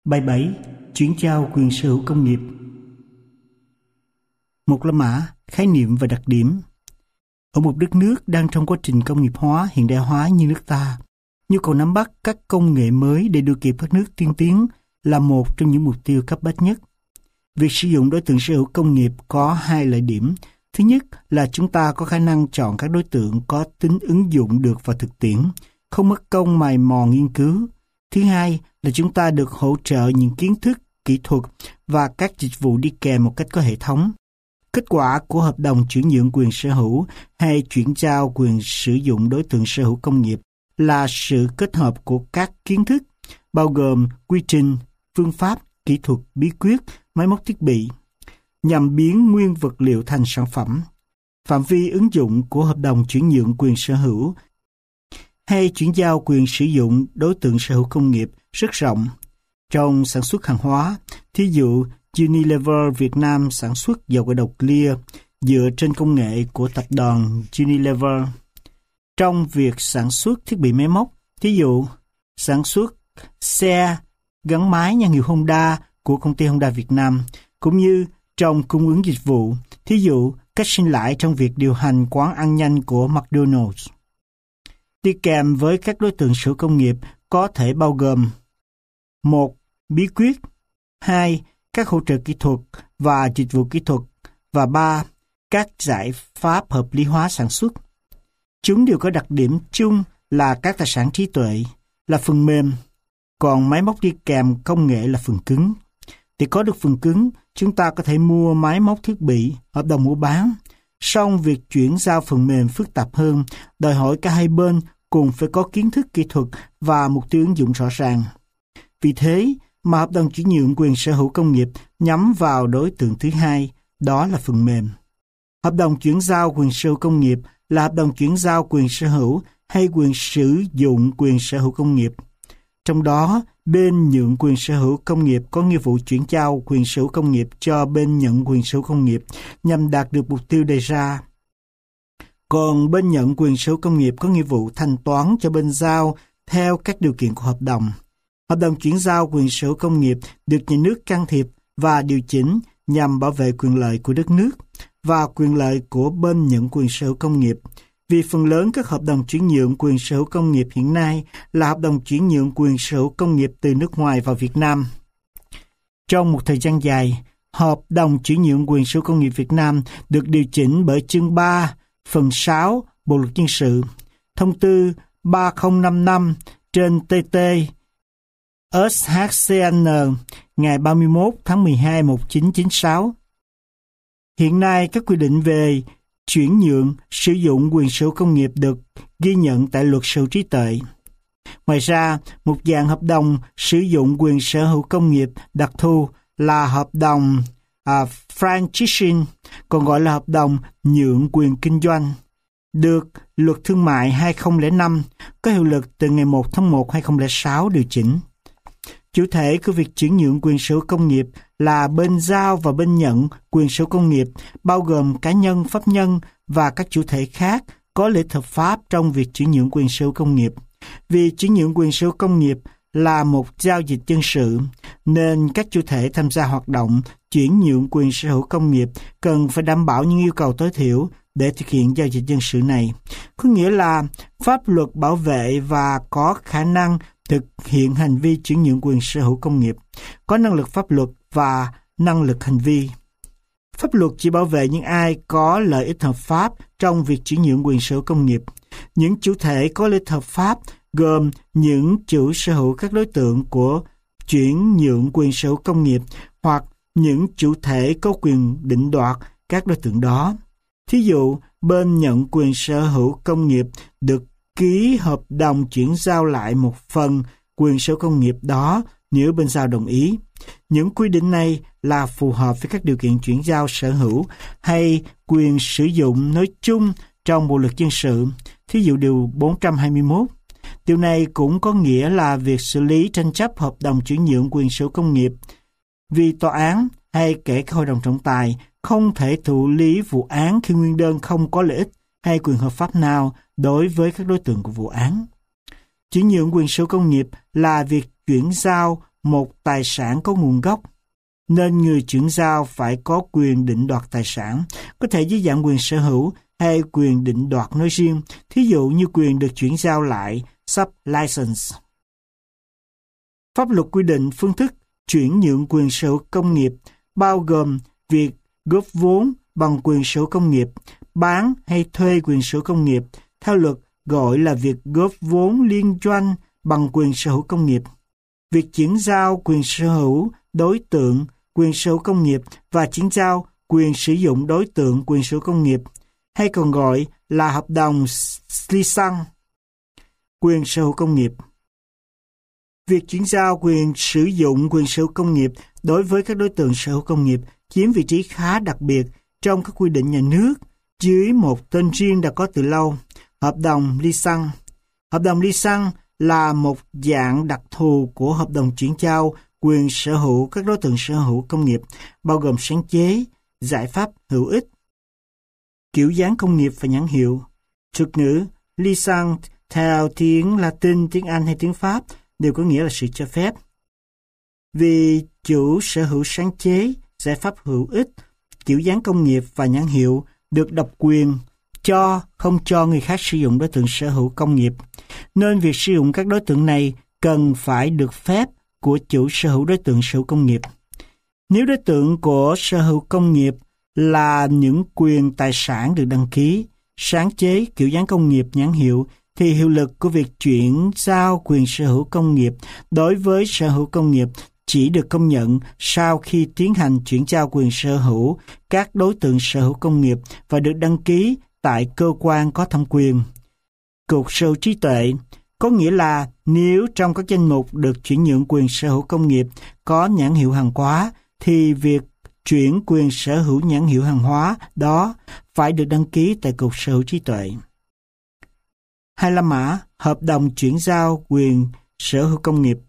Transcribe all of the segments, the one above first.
Bài 7. Chuyển giao quyền sở hữu công nghiệp. Một la mã, khái niệm và đặc điểm. Ở một đất nước đang trong quá trình công nghiệp hóa, hiện đại hóa như nước ta, nhu cầu nắm bắt các công nghệ mới để đuổi kịp các nước tiên tiến là một trong những mục tiêu cấp bách nhất. Việc sử dụng đối tượng sở hữu công nghiệp có hai lợi điểm. Thứ nhất là chúng ta có khả năng chọn các đối tượng có tính ứng dụng được vào thực tiễn, không mất công mày mò nghiên cứu. Thứ hai là chúng ta được hỗ trợ những kiến thức, kỹ thuật và các dịch vụ đi kèm một cách có hệ thống. Kết quả của hợp đồng chuyển nhượng quyền sở hữu hay chuyển giao quyền sử dụng đối tượng sở hữu công nghiệp là sự kết hợp của các kiến thức, bao gồm quy trình, phương pháp, kỹ thuật, bí quyết, máy móc thiết bị, nhằm biến nguyên vật liệu thành sản phẩm. Phạm vi ứng dụng của hợp đồng chuyển nhượng quyền sở hữu hay chuyển giao quyền sử dụng đối tượng sở hữu công nghiệp rất rộng. Trong sản xuất hàng hóa, thí dụ Unilever Việt Nam sản xuất dầu gội đầu Clear dựa trên công nghệ của tập đoàn Unilever. Trong việc sản xuất thiết bị máy móc, thí dụ sản xuất xe gắn máy nhãn hiệu Honda của công ty Honda Việt Nam, cũng như trong cung ứng dịch vụ, thí dụ cách sinh lãi trong việc điều hành quán ăn nhanh của McDonald's. Đi kèm với các đối tượng sở hữu công nghiệp có thể bao gồm: 1. Bí quyết. 2. Các hỗ trợ kỹ thuật và dịch vụ kỹ thuật. Và 3. Các giải pháp hợp lý hóa sản xuất. Chúng đều có đặc điểm chung là các tài sản trí tuệ, là phần mềm, còn máy móc đi kèm công nghệ là phần cứng. Để có được phần cứng, chúng ta có thể mua máy móc thiết bị, hợp đồng mua bán. Song việc chuyển giao phần mềm phức tạp hơn, đòi hỏi cả hai bên cùng phải có kiến thức kỹ thuật và mục tiêu ứng dụng rõ ràng. Vì thế mà hợp đồng chuyển nhượng quyền sở hữu công nghiệp nhắm vào đối tượng thứ hai, đó là phần mềm. Hợp đồng chuyển giao quyền sở hữu công nghiệp là hợp đồng chuyển giao quyền sở hữu hay quyền sử dụng quyền sở hữu công nghiệp. Trong đó, bên nhượng quyền sở hữu công nghiệp có nghĩa vụ chuyển giao quyền sở hữu công nghiệp cho bên nhận quyền sở hữu công nghiệp nhằm đạt được mục tiêu đề ra. Còn bên nhận quyền sở hữu công nghiệp có nghĩa vụ thanh toán cho bên giao theo các điều kiện của hợp đồng. Hợp đồng chuyển giao quyền sở hữu công nghiệp được nhà nước can thiệp và điều chỉnh nhằm bảo vệ quyền lợi của đất nước và quyền lợi của bên nhận quyền sở hữu công nghiệp. Vì phần lớn các hợp đồng chuyển nhượng quyền sở hữu công nghiệp hiện nay là hợp đồng chuyển nhượng quyền sở hữu công nghiệp từ nước ngoài vào Việt Nam. Trong một thời gian dài, hợp đồng chuyển nhượng quyền sở hữu công nghiệp Việt Nam được điều chỉnh bởi chương 3, phần 6 Bộ luật dân sự, thông tư 3055 trên TT SHCN ngày 31 tháng 12 1996. Hiện nay, các quy định về chuyển nhượng sử dụng quyền sở hữu công nghiệp được ghi nhận tại luật sở hữu trí tuệ. Ngoài ra, một dạng hợp đồng sử dụng quyền sở hữu công nghiệp đặc thù là hợp đồng franchising, còn gọi là hợp đồng nhượng quyền kinh doanh, được Luật Thương mại 2005 có hiệu lực từ ngày 1 tháng 1 2006 điều chỉnh. Chủ thể của việc chuyển nhượng quyền sở hữu công nghiệp là bên giao và bên nhận quyền sở hữu công nghiệp, bao gồm cá nhân, pháp nhân và các chủ thể khác có lợi ích hợp pháp trong việc chuyển nhượng quyền sở hữu công nghiệp. Vì chuyển nhượng quyền sở hữu công nghiệp là một giao dịch dân sự, nên các chủ thể tham gia hoạt động chuyển nhượng quyền sở hữu công nghiệp cần phải đảm bảo những yêu cầu tối thiểu để thực hiện giao dịch dân sự này. Có nghĩa là pháp luật bảo vệ và có khả năng thực hiện hành vi chuyển nhượng quyền sở hữu công nghiệp, có năng lực pháp luật và năng lực hành vi. Pháp luật chỉ bảo vệ những ai có lợi ích hợp pháp trong việc chuyển nhượng quyền sở hữu công nghiệp. Những chủ thể có lợi ích hợp pháp gồm những chủ sở hữu các đối tượng của chuyển nhượng quyền sở hữu công nghiệp hoặc những chủ thể có quyền định đoạt các đối tượng đó. Thí dụ, bên nhận quyền sở hữu công nghiệp được ký hợp đồng chuyển giao lại một phần quyền sở hữu công nghiệp đó nếu bên giao đồng ý. Những quy định này là phù hợp với các điều kiện chuyển giao sở hữu hay quyền sử dụng nói chung trong Bộ luật dân sự, thí dụ điều 421. Điều này cũng có nghĩa là việc xử lý tranh chấp hợp đồng chuyển nhượng quyền sở hữu công nghiệp vì tòa án hay kể cả hội đồng trọng tài không thể thụ lý vụ án khi nguyên đơn không có lợi ích hay quyền hợp pháp nào đối với các đối tượng của vụ án. Chuyển nhượng quyền sở hữu công nghiệp là việc chuyển giao một tài sản có nguồn gốc, nên người chuyển giao phải có quyền định đoạt tài sản, có thể dưới dạng quyền sở hữu hay quyền định đoạt nói riêng, thí dụ như quyền được chuyển giao lại, sub-license. Pháp luật quy định phương thức chuyển nhượng quyền sở hữu công nghiệp, bao gồm việc góp vốn bằng quyền sở hữu công nghiệp, bán hay thuê quyền sở hữu công nghiệp, theo luật gọi là việc góp vốn liên doanh bằng quyền sở hữu công nghiệp, việc chuyển giao quyền sở hữu đối tượng quyền sở hữu công nghiệp và chuyển giao quyền sử dụng đối tượng quyền sở hữu công nghiệp, hay còn gọi là hợp đồng license quyền sở hữu công nghiệp. Việc chuyển giao quyền sử dụng quyền sở hữu công nghiệp đối với các đối tượng sở hữu công nghiệp chiếm vị trí khá đặc biệt trong các quy định nhà nước dưới một tên riêng đã có từ lâu, hợp đồng license. Hợp đồng license là một dạng đặc thù của hợp đồng chuyển giao quyền sở hữu các đối tượng sở hữu công nghiệp, bao gồm sáng chế, giải pháp hữu ích, kiểu dáng công nghiệp và nhãn hiệu. Thuật ngữ license theo tiếng Latin, tiếng Anh hay tiếng Pháp đều có nghĩa là sự cho phép. Vì chủ sở hữu sáng chế, giải pháp hữu ích, kiểu dáng công nghiệp và nhãn hiệu được độc quyền không cho người khác sử dụng đối tượng sở hữu công nghiệp, nên việc sử dụng các đối tượng này cần phải được phép của chủ sở hữu đối tượng sở hữu công nghiệp. Nếu đối tượng của sở hữu công nghiệp là những quyền tài sản được đăng ký, sáng chế, kiểu dáng công nghiệp, nhãn hiệu, thì hiệu lực của việc chuyển giao quyền sở hữu công nghiệp đối với sở hữu công nghiệp chỉ được công nhận sau khi tiến hành chuyển giao quyền sở hữu các đối tượng sở hữu công nghiệp và được đăng ký tại cơ quan có thẩm quyền. Cục sở hữu trí tuệ có nghĩa là nếu trong các danh mục được chuyển nhượng quyền sở hữu công nghiệp có nhãn hiệu hàng hóa, thì việc chuyển quyền sở hữu nhãn hiệu hàng hóa đó phải được đăng ký tại Cục Sở hữu trí tuệ. 25 mã hợp đồng chuyển giao quyền sở hữu công nghiệp.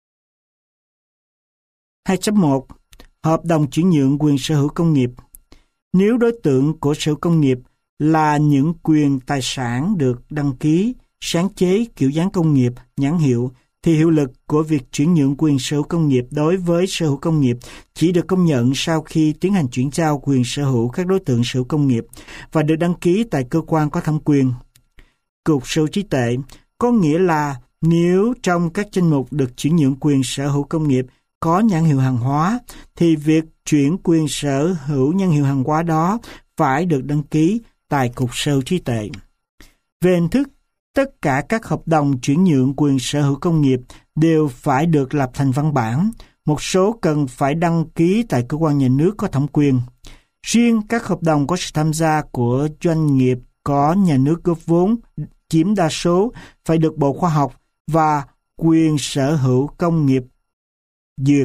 2.1 Hợp đồng chuyển nhượng quyền sở hữu công nghiệp. Nếu đối tượng của sở hữu công nghiệp là những quyền tài sản được đăng ký, sáng chế, kiểu dáng công nghiệp, nhãn hiệu, thì hiệu lực của việc chuyển nhượng quyền sở hữu công nghiệp đối với sở hữu công nghiệp chỉ được công nhận sau khi tiến hành chuyển giao quyền sở hữu các đối tượng sở hữu công nghiệp và được đăng ký tại cơ quan có thẩm quyền. Cục sở hữu trí tuệ có nghĩa là nếu trong các danh mục được chuyển nhượng quyền sở hữu công nghiệp có nhãn hiệu hàng hóa, thì việc chuyển quyền sở hữu nhãn hiệu hàng hóa đó phải được đăng ký tại Cục Sở hữu trí tuệ. Về hình thức, tất cả các hợp đồng chuyển nhượng quyền sở hữu công nghiệp đều phải được lập thành văn bản, một số cần phải đăng ký tại cơ quan nhà nước có thẩm quyền. Riêng các hợp đồng có sự tham gia của doanh nghiệp có nhà nước góp vốn chiếm đa số phải được Bộ Khoa học và Quyền sở hữu công nghiệp duyệt.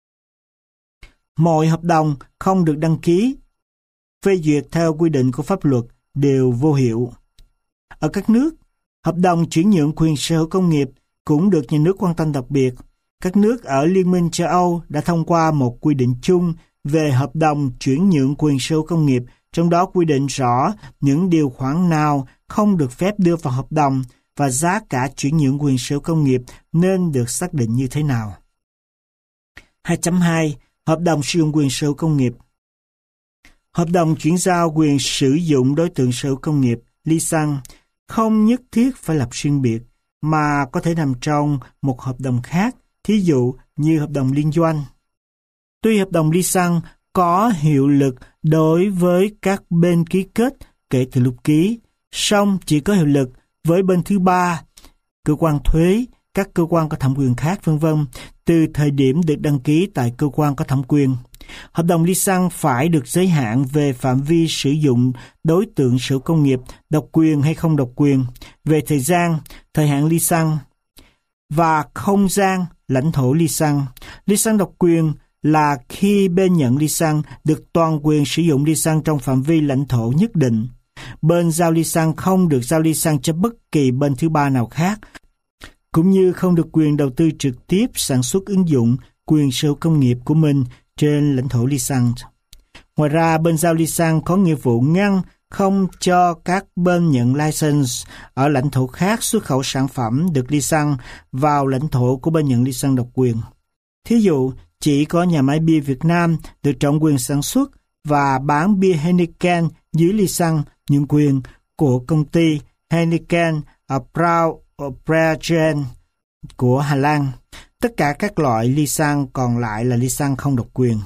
Mọi hợp đồng không được đăng ký, phê duyệt theo quy định của pháp luật đều vô hiệu. Ở các nước, hợp đồng chuyển nhượng quyền sở hữu công nghiệp cũng được nhà nước quan tâm đặc biệt. Các nước ở Liên minh châu Âu đã thông qua một quy định chung về hợp đồng chuyển nhượng quyền sở hữu công nghiệp, trong đó quy định rõ những điều khoản nào không được phép đưa vào hợp đồng và giá cả chuyển nhượng quyền sở hữu công nghiệp nên được xác định như thế nào. 2.2 Hợp đồng sử dụng quyền sở hữu công nghiệp. Hợp đồng chuyển giao quyền sử dụng đối tượng sở hữu công nghiệp, license, không nhất thiết phải lập riêng biệt, mà có thể nằm trong một hợp đồng khác, thí dụ như hợp đồng liên doanh. Tuy hợp đồng license có hiệu lực đối với các bên ký kết kể từ lúc ký, song chỉ có hiệu lực với bên thứ ba, cơ quan thuế, các cơ quan có thẩm quyền khác v.v. từ thời điểm được đăng ký tại cơ quan có thẩm quyền. Hợp đồng license phải được giới hạn về phạm vi sử dụng đối tượng sở hữu công nghiệp, độc quyền hay không độc quyền, về thời gian, thời hạn license và không gian, lãnh thổ license. License độc quyền là khi bên nhận license được toàn quyền sử dụng license trong phạm vi lãnh thổ nhất định. Bên giao license không được giao license cho bất kỳ bên thứ ba nào khác, cũng như không được quyền đầu tư trực tiếp sản xuất ứng dụng quyền sở hữu công nghiệp của mình trên lãnh thổ license. Ngoài ra, bên giao license có nghĩa vụ ngăn không cho các bên nhận license ở lãnh thổ khác xuất khẩu sản phẩm được license vào lãnh thổ của bên nhận license độc quyền. Thí dụ, chỉ có nhà máy bia Việt Nam được trọng quyền sản xuất và bán bia Heineken dưới ly xăng nhượng quyền của công ty Heineken Brouwerij của Hà Lan. Tất cả các loại ly xăng còn lại là ly xăng không độc quyền.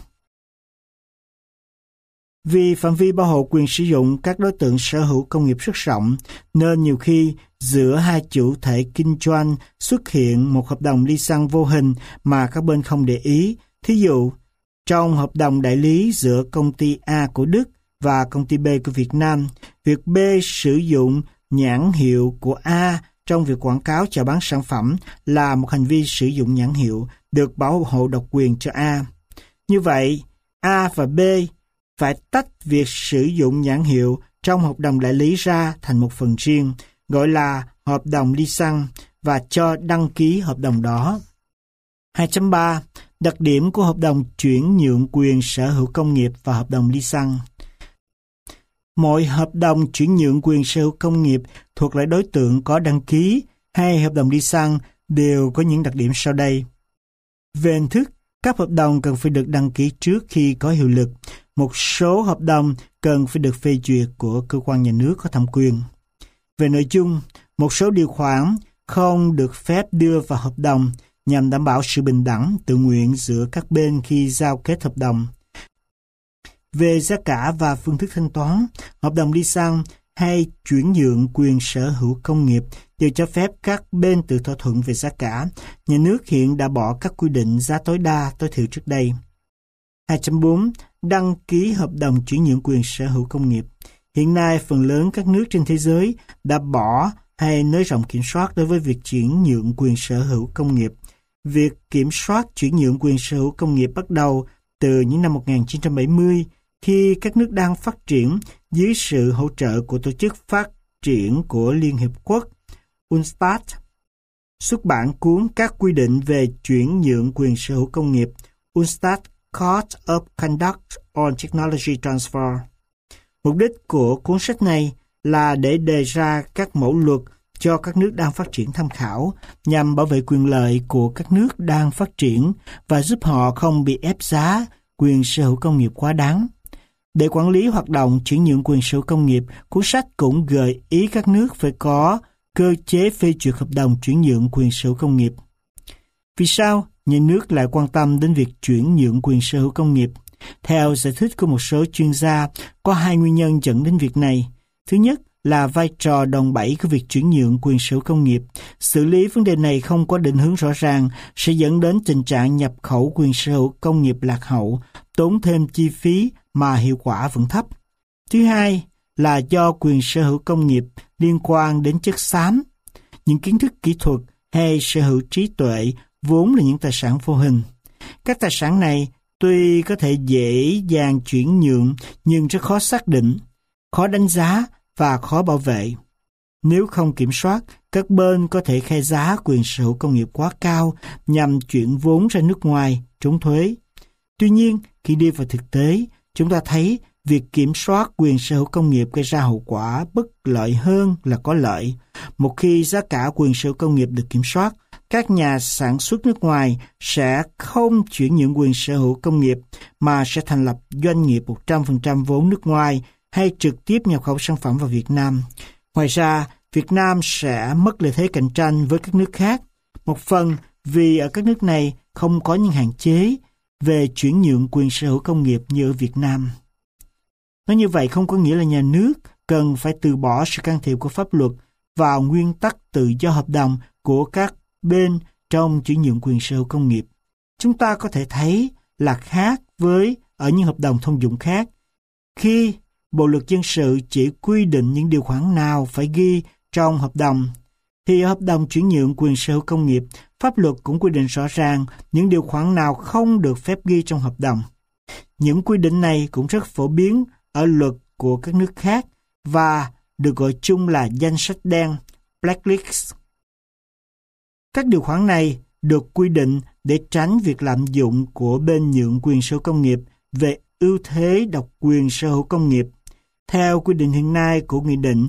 Vì phạm vi bảo hộ quyền sử dụng các đối tượng sở hữu công nghiệp rất rộng, nên nhiều khi giữa hai chủ thể kinh doanh xuất hiện một hợp đồng ly xăng vô hình mà các bên không để ý. Thí dụ, trong hợp đồng đại lý giữa công ty A của Đức và công ty B của Việt Nam, việc B sử dụng nhãn hiệu của A trong việc quảng cáo chào bán sản phẩm là một hành vi sử dụng nhãn hiệu được bảo hộ độc quyền cho A. Như vậy, A và B phải tách việc sử dụng nhãn hiệu trong hợp đồng đại lý ra thành một phần riêng, gọi là hợp đồng ly xăng, và cho đăng ký hợp đồng đó. 2.3. Đặc điểm của hợp đồng chuyển nhượng quyền sở hữu công nghiệp và hợp đồng ly xăng. Mọi hợp đồng chuyển nhượng quyền sở hữu công nghiệp thuộc loại đối tượng có đăng ký hay hợp đồng ly xăng đều có những đặc điểm sau đây. Về hình thức, các hợp đồng cần phải được đăng ký trước khi có hiệu lực. Một số hợp đồng cần phải được phê duyệt của cơ quan nhà nước có thẩm quyền. Về nội dung, một số điều khoản không được phép đưa vào hợp đồng nhằm đảm bảo sự bình đẳng, tự nguyện giữa các bên khi giao kết hợp đồng. Về giá cả và phương thức thanh toán, hợp đồng ly xăng hay chuyển nhượng quyền sở hữu công nghiệp đều cho phép các bên tự thỏa thuận về giá cả. Nhà nước hiện đã bỏ các quy định giá tối đa, tối thiểu trước đây. 2.4. Đăng ký hợp đồng chuyển nhượng quyền sở hữu công nghiệp. Hiện nay, phần lớn các nước trên thế giới đã bỏ hay nới rộng kiểm soát đối với việc chuyển nhượng quyền sở hữu công nghiệp. Việc kiểm soát chuyển nhượng quyền sở hữu công nghiệp bắt đầu từ những năm 1970, khi các nước đang phát triển dưới sự hỗ trợ của Tổ chức Phát triển của Liên Hiệp Quốc, UNCTAD, xuất bản cuốn các quy định về chuyển nhượng quyền sở hữu công nghiệp, UNCTAD Code of Conduct on Technology Transfer. Mục đích của cuốn sách này là để đề ra các mẫu luật cho các nước đang phát triển tham khảo nhằm bảo vệ quyền lợi của các nước đang phát triển và giúp họ không bị ép giá quyền sở hữu công nghiệp quá đáng. Để quản lý hoạt động chuyển nhượng quyền sở hữu công nghiệp, cuốn sách cũng gợi ý các nước phải có cơ chế phê duyệt hợp đồng chuyển nhượng quyền sở hữu công nghiệp. Vì sao nhà nước lại quan tâm đến việc chuyển nhượng quyền sở hữu công nghiệp? Theo giải thích của một số chuyên gia, có hai nguyên nhân dẫn đến việc này. Thứ nhất là vai trò đòn bẩy của việc chuyển nhượng quyền sở hữu công nghiệp. Xử lý vấn đề này không có định hướng rõ ràng sẽ dẫn đến tình trạng nhập khẩu quyền sở hữu công nghiệp lạc hậu, tốn thêm chi phí mà hiệu quả vẫn thấp. Thứ hai là do quyền sở hữu công nghiệp liên quan đến chất xám. Những kiến thức kỹ thuật hay sở hữu trí tuệ vốn là những tài sản vô hình. Các tài sản này tuy có thể dễ dàng chuyển nhượng nhưng rất khó xác định, khó đánh giá và khó bảo vệ. Nếu không kiểm soát, các bên có thể khai giá quyền sở hữu công nghiệp quá cao nhằm chuyển vốn ra nước ngoài, trốn thuế. Tuy nhiên, khi đi vào thực tế, chúng ta thấy việc kiểm soát quyền sở hữu công nghiệp gây ra hậu quả bất lợi hơn là có lợi. Một khi giá cả quyền sở hữu công nghiệp được kiểm soát, các nhà sản xuất nước ngoài sẽ không chuyển nhượng quyền sở hữu công nghiệp mà sẽ thành lập doanh nghiệp 100% vốn nước ngoài hay trực tiếp nhập khẩu sản phẩm vào Việt Nam. Ngoài ra, Việt Nam sẽ mất lợi thế cạnh tranh với các nước khác. Một phần vì ở các nước này không có những hạn chế về chuyển nhượng quyền sở hữu công nghiệp như ở Việt Nam. Nói như vậy không có nghĩa là nhà nước cần phải từ bỏ sự can thiệp của pháp luật vào nguyên tắc tự do hợp đồng của các bên trong chuyển nhượng quyền sở hữu công nghiệp. Chúng ta có thể thấy là khác với ở những hợp đồng thông dụng khác. Khi Bộ luật dân sự chỉ quy định những điều khoản nào phải ghi trong hợp đồng, thì ở hợp đồng chuyển nhượng quyền sở hữu công nghiệp, pháp luật cũng quy định rõ ràng những điều khoản nào không được phép ghi trong hợp đồng. Những quy định này cũng rất phổ biến ở luật của các nước khác và được gọi chung là danh sách đen, blacklist. Các điều khoản này được quy định để tránh việc lạm dụng của bên nhượng quyền sở hữu công nghiệp về ưu thế độc quyền sở hữu công nghiệp. Theo quy định hiện nay của Nghị định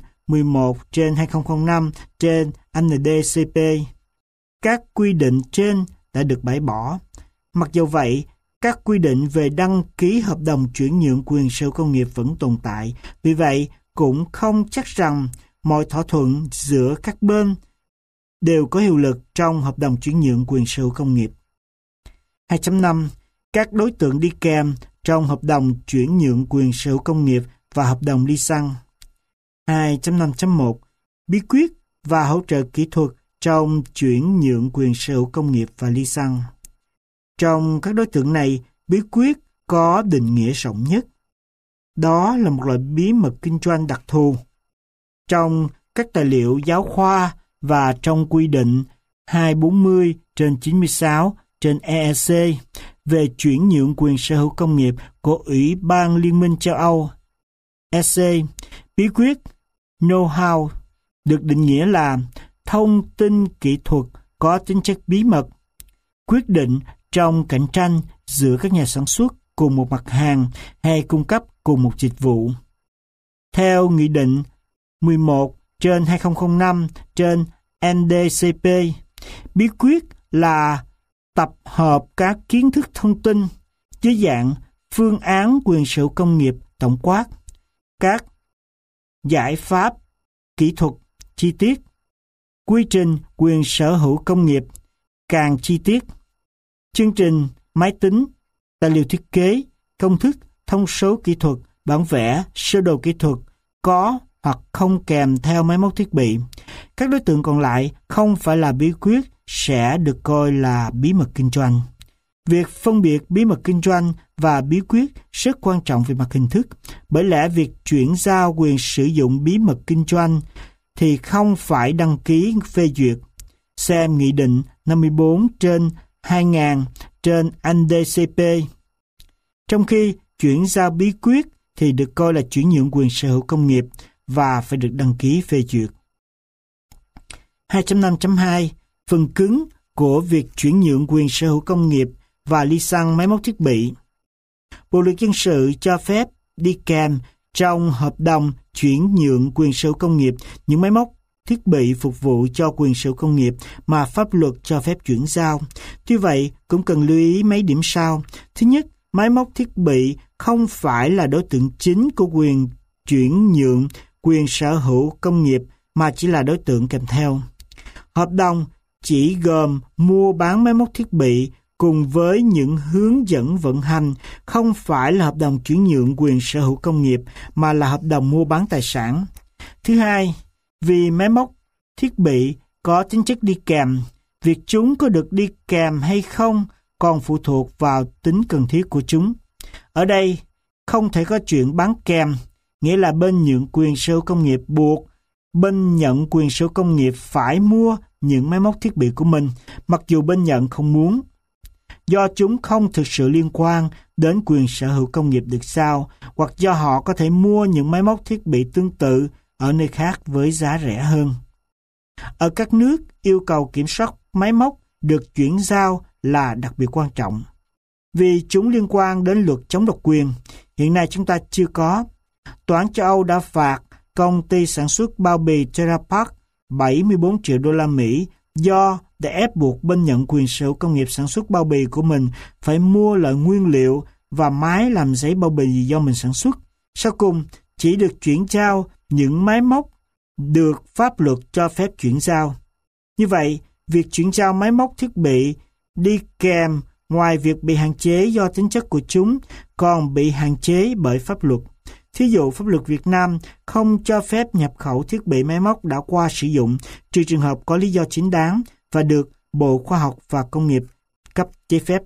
11/2005 trên NDCP, các quy định trên đã được bãi bỏ. Mặc dù vậy, các quy định về đăng ký hợp đồng chuyển nhượng quyền sở hữu công nghiệp vẫn tồn tại. Vì vậy, cũng không chắc rằng mọi thỏa thuận giữa các bên đều có hiệu lực trong hợp đồng chuyển nhượng quyền sở hữu công nghiệp. 2.5. Các đối tượng đi kèm trong hợp đồng chuyển nhượng quyền sở hữu công nghiệp và hợp đồng leasing. 2.5.1. Bí quyết và hỗ trợ kỹ thuật trong chuyển nhượng quyền sở hữu công nghiệp và leasing. Trong các đối tượng này, bí quyết có định nghĩa rộng nhất. Đó là một loại bí mật kinh doanh đặc thù. Trong các tài liệu giáo khoa và trong quy định 240/96/EEC về chuyển nhượng quyền sở hữu công nghiệp của Ủy ban Liên minh châu Âu EC, bí quyết know-how được định nghĩa là thông tin kỹ thuật có tính chất bí mật, quyết định trong cạnh tranh giữa các nhà sản xuất cùng một mặt hàng hay cung cấp cùng một dịch vụ. Theo Nghị định 11/2005/NDCP, bí quyết là tập hợp các kiến thức thông tin dưới dạng phương án quyền sở hữu công nghiệp tổng quát, các giải pháp kỹ thuật chi tiết, quy trình quyền sở hữu công nghiệp càng chi tiết, chương trình máy tính, tài liệu thiết kế, công thức, thông số kỹ thuật, bản vẽ, sơ đồ kỹ thuật có hoặc không kèm theo máy móc thiết bị. Các đối tượng còn lại không phải là bí quyết sẽ được coi là bí mật kinh doanh. Việc phân biệt bí mật kinh doanh và bí quyết rất quan trọng về mặt hình thức, bởi lẽ việc chuyển giao quyền sử dụng bí mật kinh doanh thì không phải đăng ký phê duyệt. Xem Nghị định 54/2000/NDCP. Trong khi chuyển giao bí quyết thì được coi là chuyển nhượng quyền sở hữu công nghiệp và phải được đăng ký phê duyệt. 2.5.2 Phần cứng của việc chuyển nhượng quyền sở hữu công nghiệp và leasing máy móc thiết bị. Bộ luật dân sự cho phép đi kèm trong hợp đồng chuyển nhượng quyền sở hữu công nghiệp những máy móc thiết bị phục vụ cho quyền sở hữu công nghiệp mà pháp luật cho phép chuyển giao. Tuy vậy, cũng cần lưu ý mấy điểm sau. Thứ nhất, máy móc thiết bị không phải là đối tượng chính của quyền chuyển nhượng quyền sở hữu công nghiệp mà chỉ là đối tượng kèm theo. Hợp đồng chỉ gồm mua bán máy móc thiết bị cùng với những hướng dẫn vận hành, không phải là hợp đồng chuyển nhượng quyền sở hữu công nghiệp mà là hợp đồng mua bán tài sản. Thứ hai, vì máy móc thiết bị có tính chất đi kèm, việc chúng có được đi kèm hay không còn phụ thuộc vào tính cần thiết của chúng. Ở đây, không thể có chuyện bán kèm, nghĩa là bên nhượng quyền sở hữu công nghiệp buộc bên nhận quyền sở hữu công nghiệp phải mua những máy móc thiết bị của mình, mặc dù bên nhận không muốn, do chúng không thực sự liên quan đến quyền sở hữu công nghiệp được giao, hoặc do họ có thể mua những máy móc thiết bị tương tự ở nơi khác với giá rẻ hơn. Ở các nước, yêu cầu kiểm soát máy móc được chuyển giao là đặc biệt quan trọng, vì chúng liên quan đến luật chống độc quyền. Hiện nay chúng ta chưa có. Tòa án châu Âu đã phạt công ty sản xuất bao bì Terapak 74 triệu đô la Mỹ do để ép buộc bên nhận quyền sở hữu công nghiệp sản xuất bao bì của mình phải mua loại nguyên liệu và máy làm giấy bao bì do mình sản xuất. Sau cùng, chỉ được chuyển giao những máy móc được pháp luật cho phép chuyển giao. Như vậy, việc chuyển giao máy móc thiết bị đi kèm ngoài việc bị hạn chế do tính chất của chúng còn bị hạn chế bởi pháp luật. Thí dụ, pháp luật Việt Nam không cho phép nhập khẩu thiết bị máy móc đã qua sử dụng trừ trường hợp có lý do chính đáng và được Bộ Khoa học và Công nghiệp cấp giấy phép.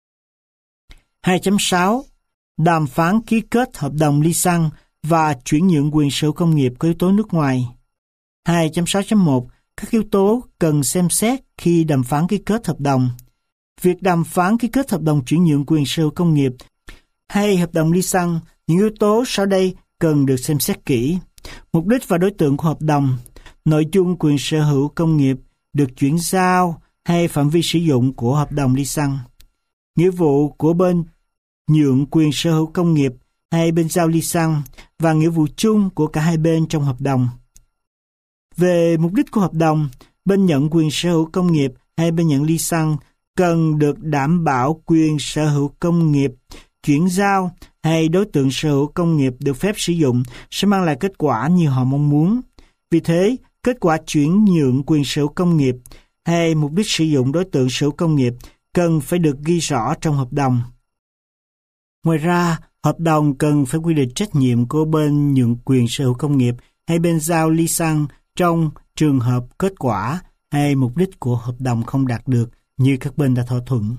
2.6 Đàm phán ký kết hợp đồng leasing và chuyển nhượng quyền sở hữu công nghiệp có yếu tố nước ngoài. 2.6.1 Các yếu tố cần xem xét khi đàm phán ký kết hợp đồng. Việc đàm phán ký kết hợp đồng chuyển nhượng quyền sở hữu công nghiệp hay hợp đồng leasing, những yếu tố sau đây cần được xem xét kỹ. Mục đích và đối tượng của hợp đồng, nội dung quyền sở hữu công nghiệp được chuyển giao hay phạm vi sử dụng của hợp đồng leasing, nghĩa vụ của bên nhượng quyền sở hữu công nghiệp hay bên giao leasing và nghĩa vụ chung của cả hai bên trong hợp đồng. Về mục đích của hợp đồng, bên nhận quyền sở hữu công nghiệp hay bên nhận leasing cần được đảm bảo quyền sở hữu công nghiệp, chuyển giao hay đối tượng sở hữu công nghiệp được phép sử dụng sẽ mang lại kết quả như họ mong muốn. Vì thế, kết quả chuyển nhượng quyền sở hữu công nghiệp hay mục đích sử dụng đối tượng sở hữu công nghiệp cần phải được ghi rõ trong hợp đồng. Ngoài ra, hợp đồng cần phải quy định trách nhiệm của bên nhượng quyền sở hữu công nghiệp hay bên giao li xăng trong trường hợp kết quả hay mục đích của hợp đồng không đạt được như các bên đã thỏa thuận.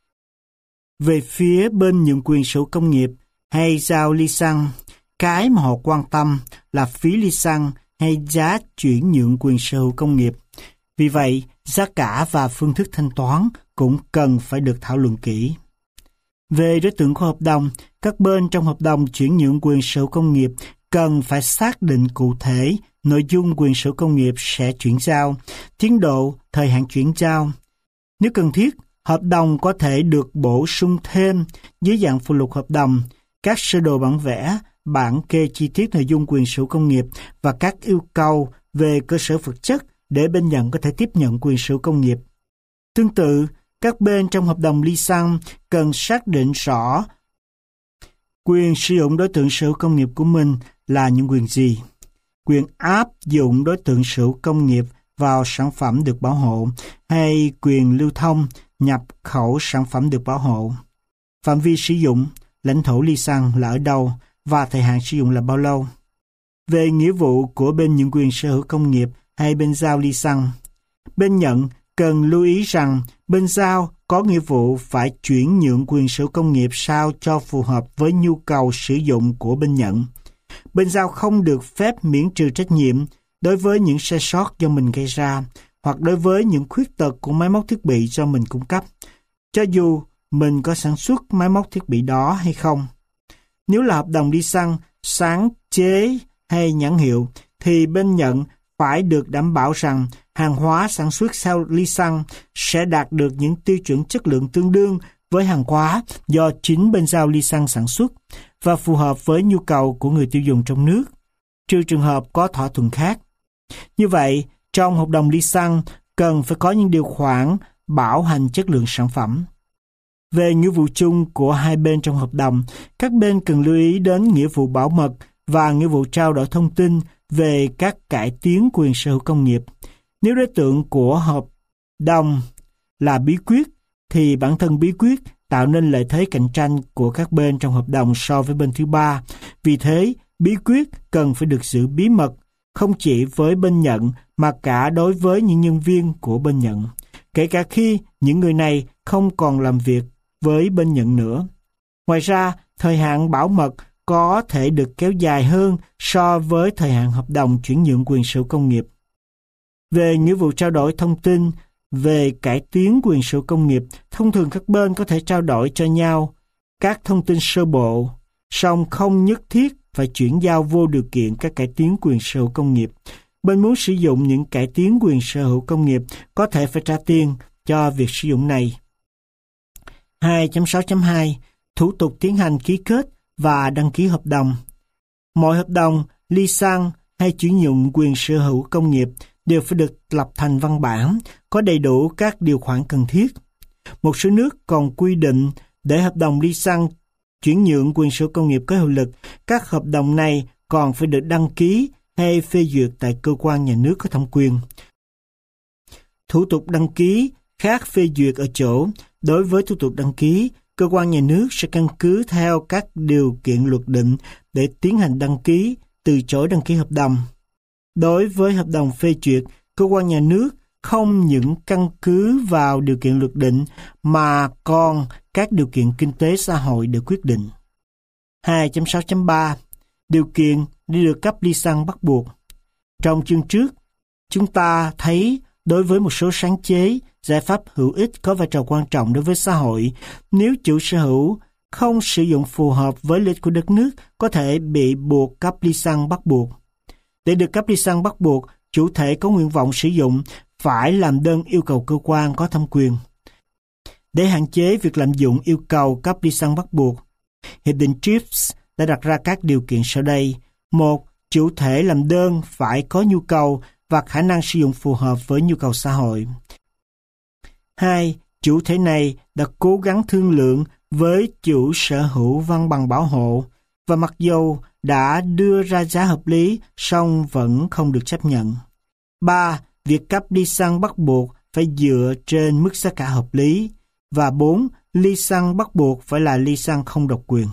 Về phía bên nhượng quyền sở hữu công nghiệp hay giao li xăng, cái mà họ quan tâm là phí li xăng hay giá chuyển nhượng quyền sở hữu công nghiệp. Vì vậy, giá cả và phương thức thanh toán cũng cần phải được thảo luận kỹ. Về đối tượng của hợp đồng, các bên trong hợp đồng chuyển nhượng quyền sở hữu công nghiệp cần phải xác định cụ thể nội dung quyền sở hữu công nghiệp sẽ chuyển giao, tiến độ, thời hạn chuyển giao. Nếu cần thiết, hợp đồng có thể được bổ sung thêm dưới dạng phụ lục hợp đồng, các sơ đồ bản vẽ, bản kê chi tiết nội dung quyền sở hữu công nghiệp và các yêu cầu về cơ sở vật chất để bên nhận có thể tiếp nhận quyền sở hữu công nghiệp. Tương tự, các bên trong hợp đồng li xăng cần xác định rõ quyền sử dụng đối tượng sở hữu công nghiệp của mình là những quyền gì. Quyền áp dụng đối tượng sở hữu công nghiệp vào sản phẩm được bảo hộ hay quyền lưu thông, nhập khẩu sản phẩm được bảo hộ. Phạm vi sử dụng, lãnh thổ li xăng là ở đâu và thời hạn sử dụng là bao lâu. Về nghĩa vụ của bên nhượng quyền sở hữu công nghiệp hay bên giao li xăng, bên nhận cần lưu ý rằng bên giao có nghĩa vụ phải chuyển nhượng quyền sở hữu công nghiệp sao cho phù hợp với nhu cầu sử dụng của bên nhận. Bên giao không được phép miễn trừ trách nhiệm đối với những sai sót do mình gây ra hoặc đối với những khuyết tật của máy móc thiết bị do mình cung cấp, cho dù mình có sản xuất máy móc thiết bị đó hay không. Nếu là hợp đồng đi xăng, sáng chế hay nhãn hiệu, thì bên nhận phải được đảm bảo rằng hàng hóa sản xuất sau li xăng sẽ đạt được những tiêu chuẩn chất lượng tương đương với hàng hóa do chính bên giao li xăng sản xuất và phù hợp với nhu cầu của người tiêu dùng trong nước, trừ trường hợp có thỏa thuận khác. Như vậy, trong hợp đồng li xăng cần phải có những điều khoản bảo hành chất lượng sản phẩm. Về nghĩa vụ chung của hai bên trong hợp đồng, các bên cần lưu ý đến nghĩa vụ bảo mật và nghĩa vụ trao đổi thông tin về các cải tiến quyền sở hữu công nghiệp. Nếu đối tượng của hợp đồng là bí quyết, thì bản thân bí quyết tạo nên lợi thế cạnh tranh của các bên trong hợp đồng so với bên thứ ba. Vì thế, bí quyết cần phải được giữ bí mật, không chỉ với bên nhận mà cả đối với những nhân viên của bên nhận, kể cả khi những người này không còn làm việc với bên nhận nữa. Ngoài ra, thời hạn bảo mật có thể được kéo dài hơn so với thời hạn hợp đồng chuyển nhượng quyền sở hữu công nghiệp. Về nghĩa vụ trao đổi thông tin về cải tiến quyền sở hữu công nghiệp, thông thường các bên có thể trao đổi cho nhau các thông tin sơ bộ, song không nhất thiết phải chuyển giao vô điều kiện các cải tiến quyền sở hữu công nghiệp. Bên muốn sử dụng những cải tiến quyền sở hữu công nghiệp có thể phải trả tiền cho việc sử dụng này. 2.6.2 Thủ tục tiến hành ký kết và đăng ký hợp đồng. Mọi hợp đồng, li xăng hay chuyển nhượng quyền sở hữu công nghiệp đều phải được lập thành văn bản, có đầy đủ các điều khoản cần thiết. Một số nước còn quy định để hợp đồng li xăng chuyển nhượng quyền sở hữu công nghiệp có hiệu lực, các hợp đồng này còn phải được đăng ký hay phê duyệt tại cơ quan nhà nước có thẩm quyền. Thủ tục đăng ký khác phê duyệt ở chỗ, đối với thủ tục đăng ký, cơ quan nhà nước sẽ căn cứ theo các điều kiện luật định để tiến hành đăng ký, từ chối đăng ký hợp đồng. Đối với hợp đồng phê duyệt, cơ quan nhà nước không những căn cứ vào điều kiện luật định mà còn các điều kiện kinh tế xã hội để quyết định. 2.6.3 Điều kiện để được cấp li xăng bắt buộc. Trong chương trước, chúng ta thấy đối với một số sáng chế, giải pháp hữu ích có vai trò quan trọng đối với xã hội. Nếu chủ sở hữu không sử dụng phù hợp với lợi ích của đất nước, có thể bị buộc cấp li xăng bắt buộc. Để được cấp li xăng bắt buộc, chủ thể có nguyện vọng sử dụng phải làm đơn yêu cầu cơ quan có thẩm quyền. Để hạn chế việc lạm dụng yêu cầu cấp li xăng bắt buộc, Hiệp định TRIPS đã đặt ra các điều kiện sau đây. 1. Chủ thể làm đơn phải có nhu cầu và khả năng sử dụng phù hợp với nhu cầu xã hội. 2. chủ thể này đã cố gắng thương lượng với chủ sở hữu văn bằng bảo hộ, và mặc dù đã đưa ra giá hợp lý, song vẫn không được chấp nhận. 3. Việc cấp ly xăng bắt buộc phải dựa trên mức giá cả hợp lý. Và 4. Ly xăng bắt buộc phải là ly xăng không độc quyền.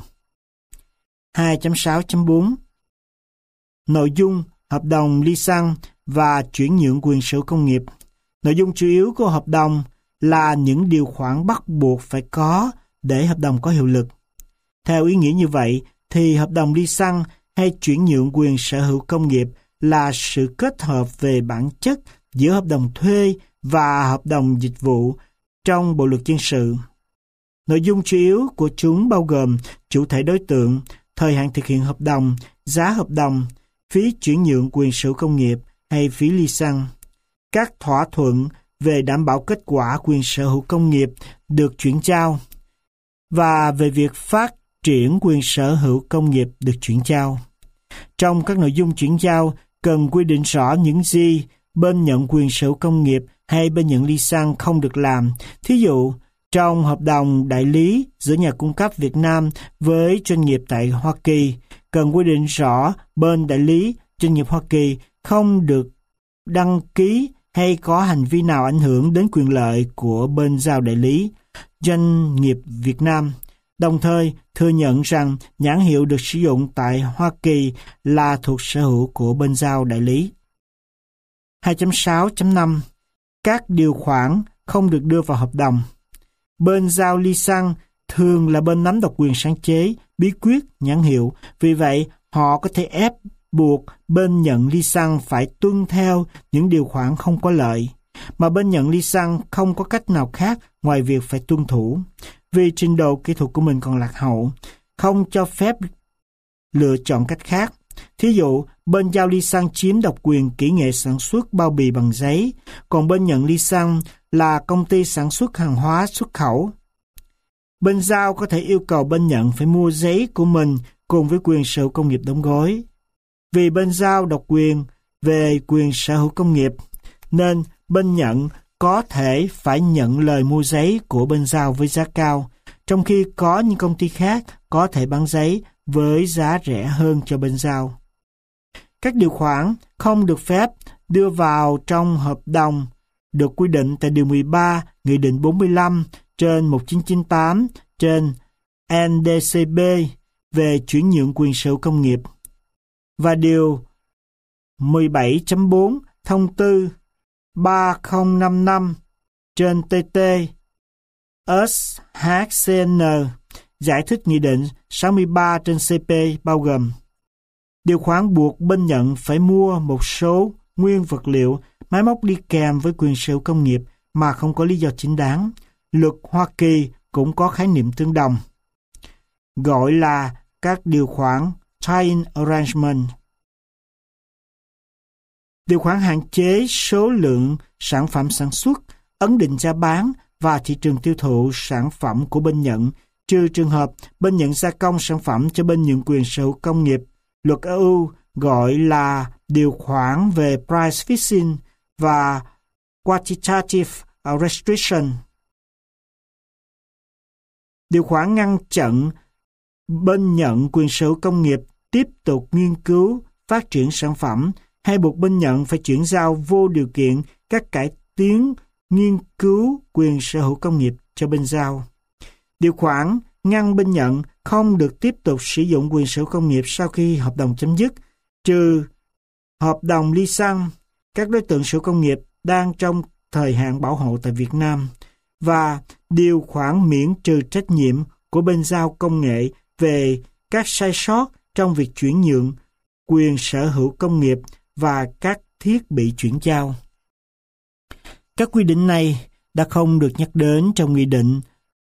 2.6.4 Nội dung hợp đồng ly xăng và chuyển nhượng quyền sở hữu công nghiệp. Nội dung chủ yếu của hợp đồng là những điều khoản bắt buộc phải có để hợp đồng có hiệu lực. Theo ý nghĩa như vậy, thì hợp đồng ly xăng hay chuyển nhượng quyền sở hữu công nghiệp là sự kết hợp về bản chất giữa hợp đồng thuê và hợp đồng dịch vụ trong Bộ luật dân sự. Nội dung chủ yếu của chúng bao gồm chủ thể đối tượng, thời hạn thực hiện hợp đồng, giá hợp đồng, phí chuyển nhượng quyền sở hữu công nghiệp hay phí ly xăng, các thỏa thuận về đảm bảo kết quả quyền sở hữu công nghiệp được chuyển giao, và về việc phát triển quyền sở hữu công nghiệp được chuyển giao. Trong các nội dung chuyển giao, cần quy định rõ những gì bên nhận quyền sở hữu công nghiệp hay bên nhận ly xăng không được làm. Thí dụ, trong hợp đồng đại lý giữa nhà cung cấp Việt Nam với doanh nghiệp tại Hoa Kỳ, cần quy định rõ bên đại lý doanh nghiệp Hoa Kỳ không được đăng ký hay có hành vi nào ảnh hưởng đến quyền lợi của bên giao đại lý doanh nghiệp Việt Nam, đồng thời thừa nhận rằng nhãn hiệu được sử dụng tại Hoa Kỳ là thuộc sở hữu của bên giao đại lý. 2.6.5 Các điều khoản không được đưa vào hợp đồng. Bên giao ly xăng thường là bên nắm độc quyền sáng chế, bí quyết, nhãn hiệu. Vì vậy, họ có thể ép buộc bên nhận ly xăng phải tuân theo những điều khoản không có lợi, mà bên nhận ly xăng không có cách nào khác ngoài việc phải tuân thủ. Vì trình độ kỹ thuật của mình còn lạc hậu, không cho phép lựa chọn cách khác. Thí dụ, bên giao ly xăng chiếm độc quyền kỹ nghệ sản xuất bao bì bằng giấy, còn bên nhận ly xăng là công ty sản xuất hàng hóa xuất khẩu. Bên giao có thể yêu cầu bên nhận phải mua giấy của mình cùng với quyền sở hữu công nghiệp đóng gói. Vì bên giao độc quyền về quyền sở hữu công nghiệp, nên bên nhận có thể phải nhận lời mua giấy của bên giao với giá cao, trong khi có những công ty khác có thể bán giấy với giá rẻ hơn cho bên giao. Các điều khoản không được phép đưa vào trong hợp đồng được quy định tại Điều 13 Nghị định 45/1998 trên NDCB về chuyển nhượng quyền sở hữu công nghiệp và Điều 17.4 Thông tư 3055 trên TT SHCN giải thích Nghị định 63 trên CP bao gồm điều khoản buộc bên nhận phải mua một số nguyên vật liệu, máy móc đi kèm với quyền sở hữu công nghiệp mà không có lý do chính đáng. Luật Hoa Kỳ cũng có khái niệm tương đồng, gọi là các điều khoản tie-in arrangement. Điều khoản hạn chế số lượng sản phẩm sản xuất, ấn định giá bán và thị trường tiêu thụ sản phẩm của bên nhận, trừ trường hợp bên nhận gia công sản phẩm cho bên nhượng quyền sở hữu công nghiệp. Luật EU gọi là điều khoản về price fixing và quantitative restriction. Điều khoản ngăn chặn bên nhận quyền sở hữu công nghiệp tiếp tục nghiên cứu, phát triển sản phẩm, hay buộc bên nhận phải chuyển giao vô điều kiện các cải tiến nghiên cứu quyền sở hữu công nghiệp cho bên giao. Điều khoản ngăn bên nhận không được tiếp tục sử dụng quyền sở hữu công nghiệp sau khi hợp đồng chấm dứt, trừ hợp đồng ly xăng, các đối tượng sở hữu công nghiệp đang trong thời hạn bảo hộ tại Việt Nam, và điều khoản miễn trừ trách nhiệm của bên giao công nghệ về các sai sót trong việc chuyển nhượng quyền sở hữu công nghiệp và các thiết bị chuyển giao. Các quy định này đã không được nhắc đến trong Nghị định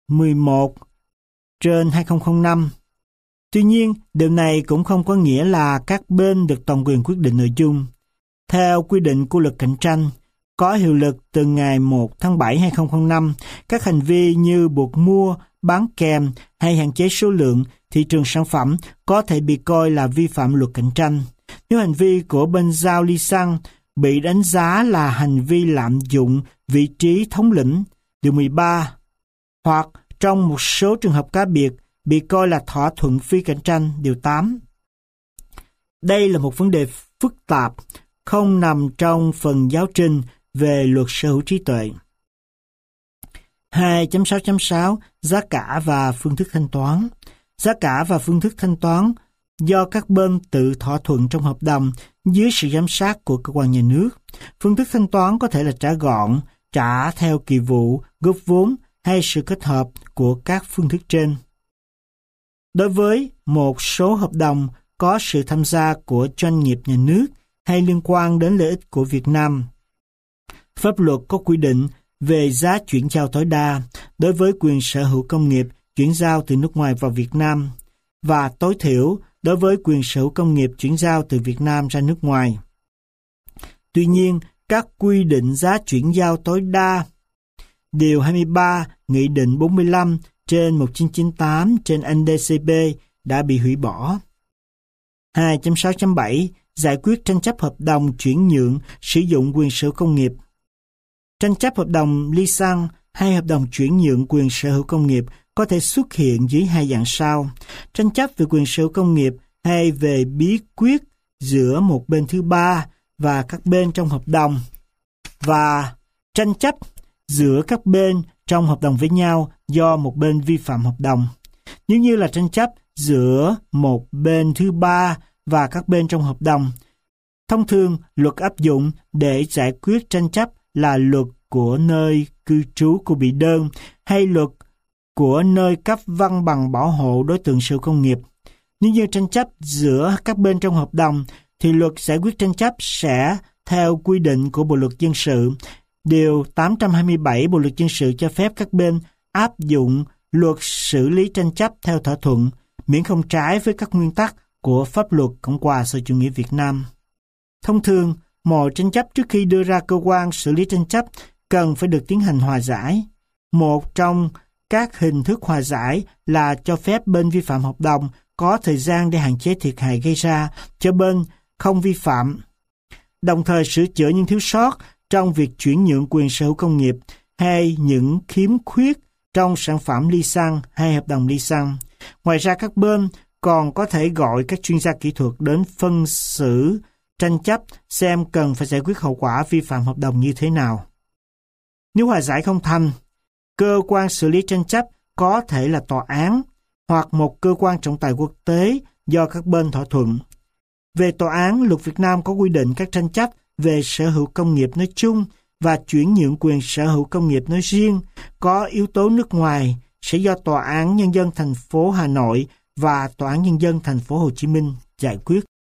11/2005. Tuy nhiên, điều này cũng không có nghĩa là các bên được toàn quyền quyết định nội dung. Theo quy định của luật cạnh tranh, có hiệu lực từ ngày 1 tháng 7 2005, các hành vi như buộc mua, bán kèm hay hạn chế số lượng, thị trường sản phẩm có thể bị coi là vi phạm luật cạnh tranh. Nếu hành vi của bên giao ly xăng bị đánh giá là hành vi lạm dụng vị trí thống lĩnh, Điều 13. Hoặc trong một số trường hợp cá biệt bị coi là thỏa thuận phi cạnh tranh. Điều 8. Đây là một vấn đề phức tạp, không nằm trong phần giáo trình về luật sở hữu trí tuệ. 2.6.6 Giá cả và phương thức thanh toán. Giá cả và phương thức thanh toán do các bên tự thỏa thuận trong hợp đồng dưới sự giám sát của cơ quan nhà nước. Phương thức thanh toán có thể là trả gọn, trả theo kỳ vụ, góp vốn hay sự kết hợp của các phương thức trên. Đối với một số hợp đồng có sự tham gia của doanh nghiệp nhà nước hay liên quan đến lợi ích của Việt Nam, pháp luật có quy định về giá chuyển giao tối đa đối với quyền sở hữu công nghiệp chuyển giao từ nước ngoài vào Việt Nam và tối thiểu đối với quyền sở hữu công nghiệp chuyển giao từ Việt Nam ra nước ngoài. Tuy nhiên, các quy định giá chuyển giao tối đa, Điều 23 Nghị định 45/1998 trên NDCP đã bị hủy bỏ. 2.6.7 Giải quyết tranh chấp hợp đồng chuyển nhượng sử dụng quyền sở hữu công nghiệp. Tranh chấp hợp đồng leasing hay hợp đồng chuyển nhượng quyền sở hữu công nghiệp có thể xuất hiện dưới hai dạng sau: tranh chấp về quyền sở hữu công nghiệp hay về bí quyết giữa một bên thứ ba và các bên trong hợp đồng, và tranh chấp giữa các bên trong hợp đồng với nhau do một bên vi phạm hợp đồng. Nếu như là tranh chấp giữa một bên thứ ba và các bên trong hợp đồng, thông thường luật áp dụng để giải quyết tranh chấp là luật của nơi cư trú của bị đơn hay luật của nơi cấp văn bằng bảo hộ đối tượng sở hữu công nghiệp. Nếu như tranh chấp giữa các bên trong hợp đồng thì luật giải quyết tranh chấp sẽ theo quy định của Bộ luật dân sự. Điều 827 Bộ luật dân sự cho phép các bên áp dụng luật xử lý tranh chấp theo thỏa thuận, miễn không trái với các nguyên tắc của pháp luật Cộng hòa xã hội chủ nghĩa Việt Nam. Thông thường, mọi tranh chấp trước khi đưa ra cơ quan xử lý tranh chấp cần phải được tiến hành hòa giải. Một trong các hình thức hòa giải là cho phép bên vi phạm hợp đồng có thời gian để hạn chế thiệt hại gây ra cho bên không vi phạm, đồng thời sửa chữa những thiếu sót trong việc chuyển nhượng quyền sở hữu công nghiệp hay những khiếm khuyết trong sản phẩm leasing hay hợp đồng leasing. Ngoài ra, các bên còn có thể gọi các chuyên gia kỹ thuật đến phân xử tranh chấp xem cần phải giải quyết hậu quả vi phạm hợp đồng như thế nào. Nếu hòa giải không thành, cơ quan xử lý tranh chấp có thể là tòa án hoặc một cơ quan trọng tài quốc tế do các bên thỏa thuận. Về tòa án, luật Việt Nam có quy định các tranh chấp về sở hữu công nghiệp nói chung và chuyển nhượng quyền sở hữu công nghiệp nói riêng có yếu tố nước ngoài sẽ do Tòa án Nhân dân thành phố Hà Nội và Tòa án Nhân dân thành phố Hồ Chí Minh giải quyết.